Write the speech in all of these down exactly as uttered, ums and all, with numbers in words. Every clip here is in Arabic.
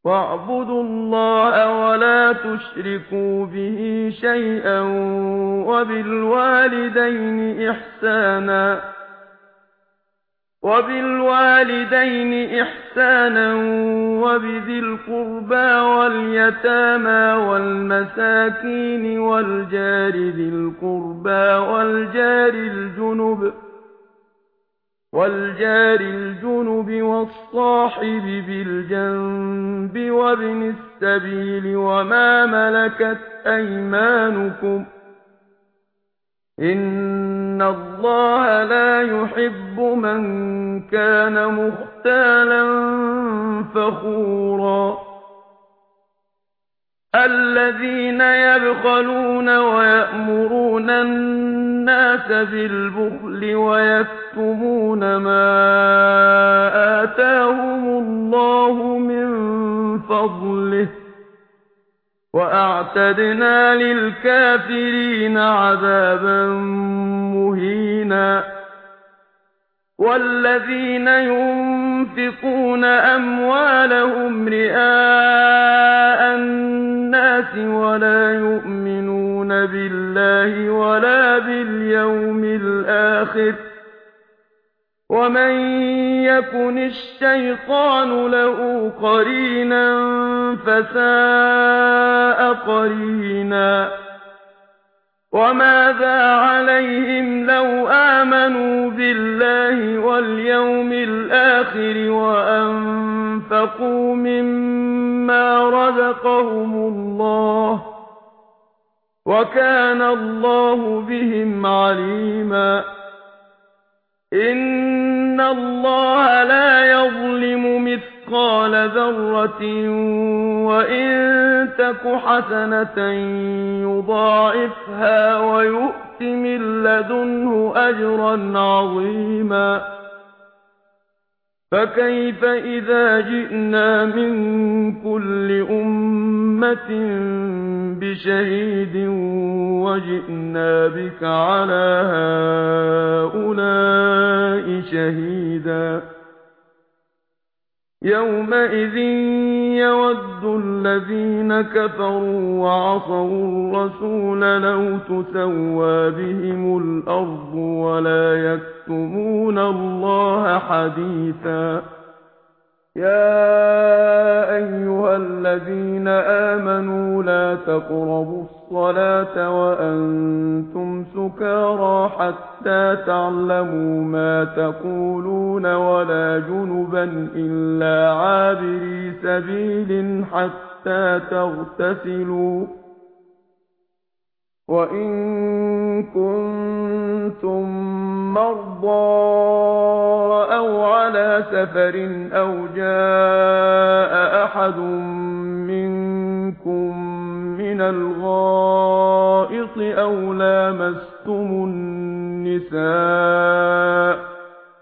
وَاعْبُدُوا اللَّهَ وَلَا تُشْرِكُوا بِهِ شَيْئًا وَبِالْوَالِدَيْنِ إِحْسَانًا وَبِالْوَالِدَيْنِ إِحْسَانًا وَبِذِي الْقُرْبَى وَالْيَتَامَى وَالْمَسَاكِينِ وَالْجَارِ ذِي الْقُرْبَى وَالْجَارِ الْجُنُبِ وَالْجَارِ الْجُنُبِ وَالصَّاحِبِ بِالْجَنبِ وَابْنِ السَّبِيلِ وَمَا مَلَكَتْ أَيْمَانُكُمْ ۗ إِنَّ اللَّهَ لَا يُحِبُّ مَن كَانَ مُخْتَالًا فَخُورًا الَّذِينَ يَبْخَلُونَ وَيَأْمُرُونَ النَّاسَ بِالْبُخْلِ وَيَكْتُمُونَ مَا آتَاهُمُ اللَّهُ مِن فَضْلِهِ ۗ وَأَعْتَدْنَا لِلْكَافِرِينَ عَذَابًا مُّهِينًا وَالَّذِينَ يُنفِقُونَ أَمْوَالَهُمْ رِئَاءَ النَّاسِ وَلَا يُؤْمِنُونَ بِاللَّهِ وَلَا بِالْيَوْمِ الْآخِرِ ۗ وَمَن يَكُنِ الشَّيْطَانُ لَهُ قَرِينًا فَسَاءَ قَرِينًا وَمَاذَا عَلَيْهِمْ لَوْ آمَنُوا بِاللَّهِ وَالْيَوْمِ الْآخِرِ وَأَنفَقُوا مِمَّا رَزَقَهُمُ اللَّهُ ۚ وَكَانَ اللَّهُ بِهِمْ عَلِيمًا إِنَّ اللَّهَ لَا يَظْلِمُ مِثْقَالَ ذَرَّةٍ وَإِن تَكُ حَسَنَةً يُضَاعِفْهَا وَيُؤْتِ مِن لَّدُنْهُ أَجْرًا عَظِيمًا فَكَيْفَ إِذَا جِئْنَا مِن كُلِّ أُمَّةٍ بِشَهِيدٍ وَجِئْنَا بِكَ عَلَىٰ هَٰؤُلَاءِ شَهِيدًا يَوْمَئِذٍ يَوَدُّ الَّذِينَ كَفَرُوا وَعَصَوُا الرَّسُولَ لَوْ تُسَوَّىٰ بِهِمُ الْأَرْضُ وَلَا يَكْتُمُونَ اللَّهَ حَدِيثًا يَا أَيُّهَا الَّذِينَ آمَنُوا لَا تَقْرَبُوا الصَّلَاةَ وَأَنتُمْ سُكَارَىٰ حَتَّىٰ تَعْلَمُوا مَا تَقُولُونَ وَلَا جُنُبًا إِلَّا عَابِرِي سَبِيلٍ حَتَّىٰ تَغْتَسِلُوا ۚ وَإِن كُنتُم مَّرْضَىٰ أَوْ عَلَىٰ سَفَرٍ أَوْ جَاءَ أَحَدٌ مِّنكُم مِّنَ الْغَائِطِ أَوْ لَامَسْتُمُ النِّسَاءَ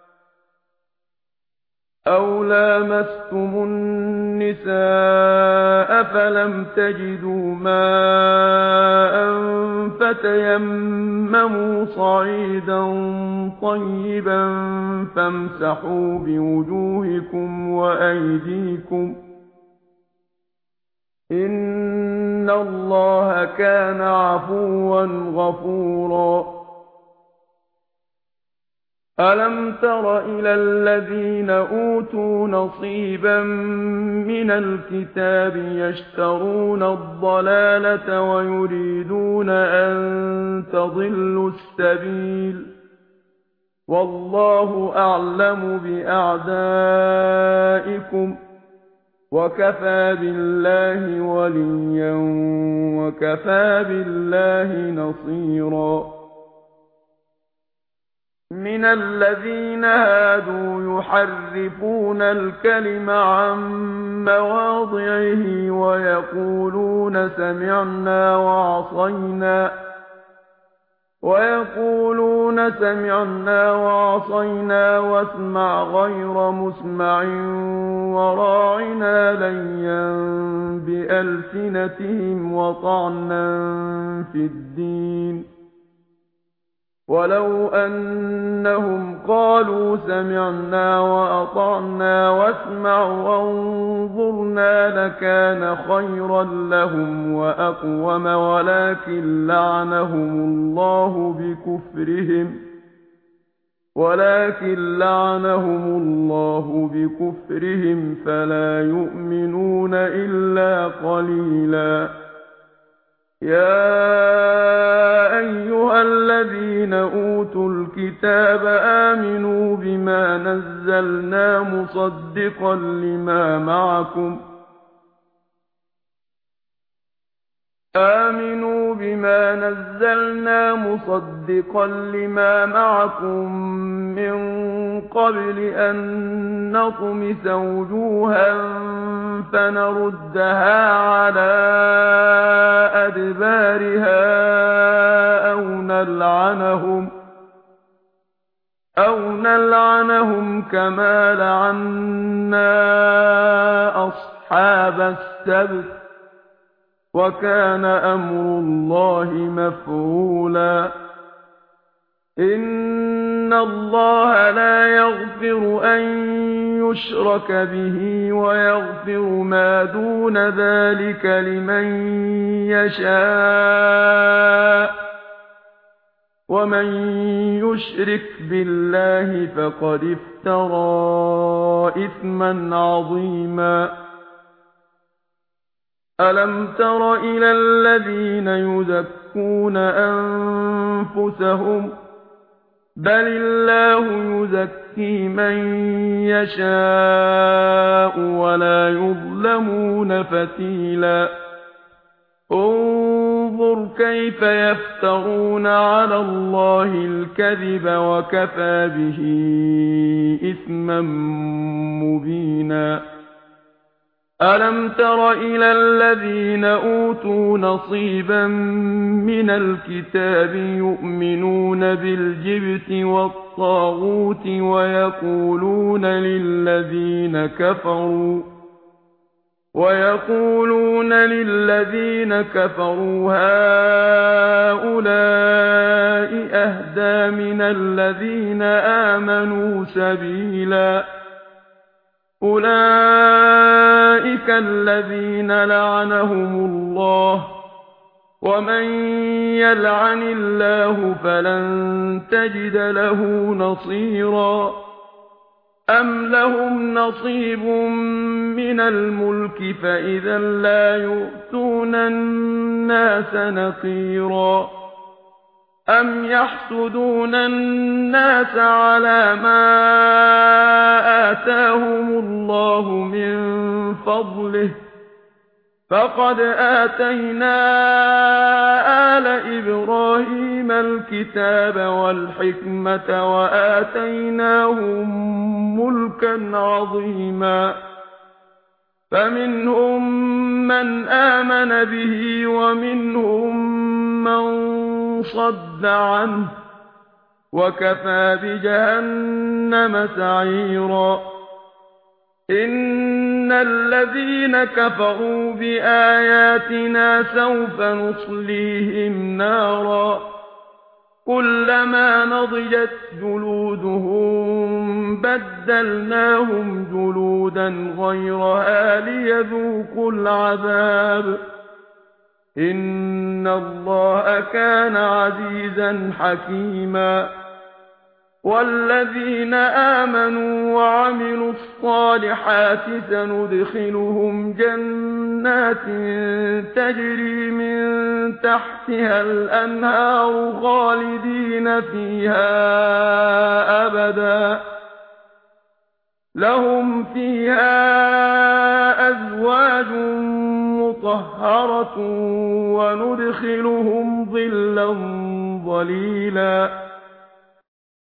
أَوْ لَامَسْتُمُ النِّسَاءَ فَلَمْ تَجِدُوا مَاءً فَتَيَمَّمُوا صَعِيدًا طَيِّبًا فَامْسَحُوا بِوُجُوهِكُمْ وَأَيْدِيكُمْ ۗ إِنَّ اللَّهَ كَانَ عَفُوًّا غَفُورًا أَلَمْ تَرَ إِلَى الَّذِينَ أُوتُوا نَصِيبًا مِّنَ الْكِتَابِ يَشْتَرُونَ الضَّلَالَةَ وَيُرِيدُونَ أَن تَضِلُّوا السَّبِيلَ وَاللَّهُ أَعْلَمُ بِأَعْدَائِكُمْ ۚ وَكَفَىٰ بِاللَّهِ وَلِيًّا وَكَفَىٰ بِاللَّهِ نَصِيرًا مِنَ الَّذِينَ هَادُوا يُحَرِّفُونَ الْكَلِمَ عَن مَّوَاضِعِهِ وَيَقُولُونَ سَمِعْنَا وَعَصَيْنَا وَيَقُولُونَ سَمِعْنَا وَعَصَيْنَا وَاسْمَعْ غَيْرَ مُسْمَعٍ وَرَاعِنَا لَيًّا بِأَلْسِنَتِهِمْ وَطَعْنًا فِي الدِّينِ ولو أنهم قالوا سمعنا وأطعنا واسمع وانظرنا لكان خيرا لهم وأقوم ولكن لعنهم الله بكفرهم ولكن لعنهم الله بكفرهم فلا يؤمنون إلا قليلا. يا أيها الذين أوتوا الكتاب آمنوا بما نزلنا مصدقا لما معكم آمنوا بما نزلنا مصدقا لما معكم من قبل أن نطمس وجوها فنردها على أدبارها أو نلعنهم أو نلعنهم كما لعنا أصحاب السبت وكان أمر الله مفعولا. إن الله لا يغفر أن يشرك به ويغفر ما دون ذلك لمن يشاء ومن يشرك بالله فقد افترى إثما عظيما. ألم تر إلى الذين يزكون أنفسهم بل الله يزكي من يشاء ولا يظلمون فتيلا. انظر كيف يفترون على الله الكذب وكفى به إثما مبينا. ألم تر إلى الذين أوتوا نصيبا من الكتاب يؤمنون بالجبت والطاغوت ويقولون للذين كفروا ويقولون للذين كفروا هؤلاء أهدى من الذين آمنوا سبيلا. أولئك الذين لعنهم الله ومن يلعن الله فلن تجد له نصيرا. أم لهم نصيب من الملك فإذا لا يؤتون الناس نقيرا. أم يحسدون الناس على ما آتاهم الله من فضله فقد آتينا آل إبراهيم الكتاب والحكمة وآتيناهم ملكا عظيما. فمنهم من آمن به ومنهم من صد عنه وكفى بجهنم سعيرا. إن الذين كفروا بآياتنا سوف نصليهم نارا كلما نضجت جلودهم بدلناهم جلودا غيرها ليذوقوا العذاب. إن الله كان عزيزا حكيما. والذين آمنوا وعملوا الصالحات سندخلهم جنات تجري من تحتها الأنهار خالدين فيها أبدا لهم فيها أزواج مطهرة وندخلهم ظلا ظليلا.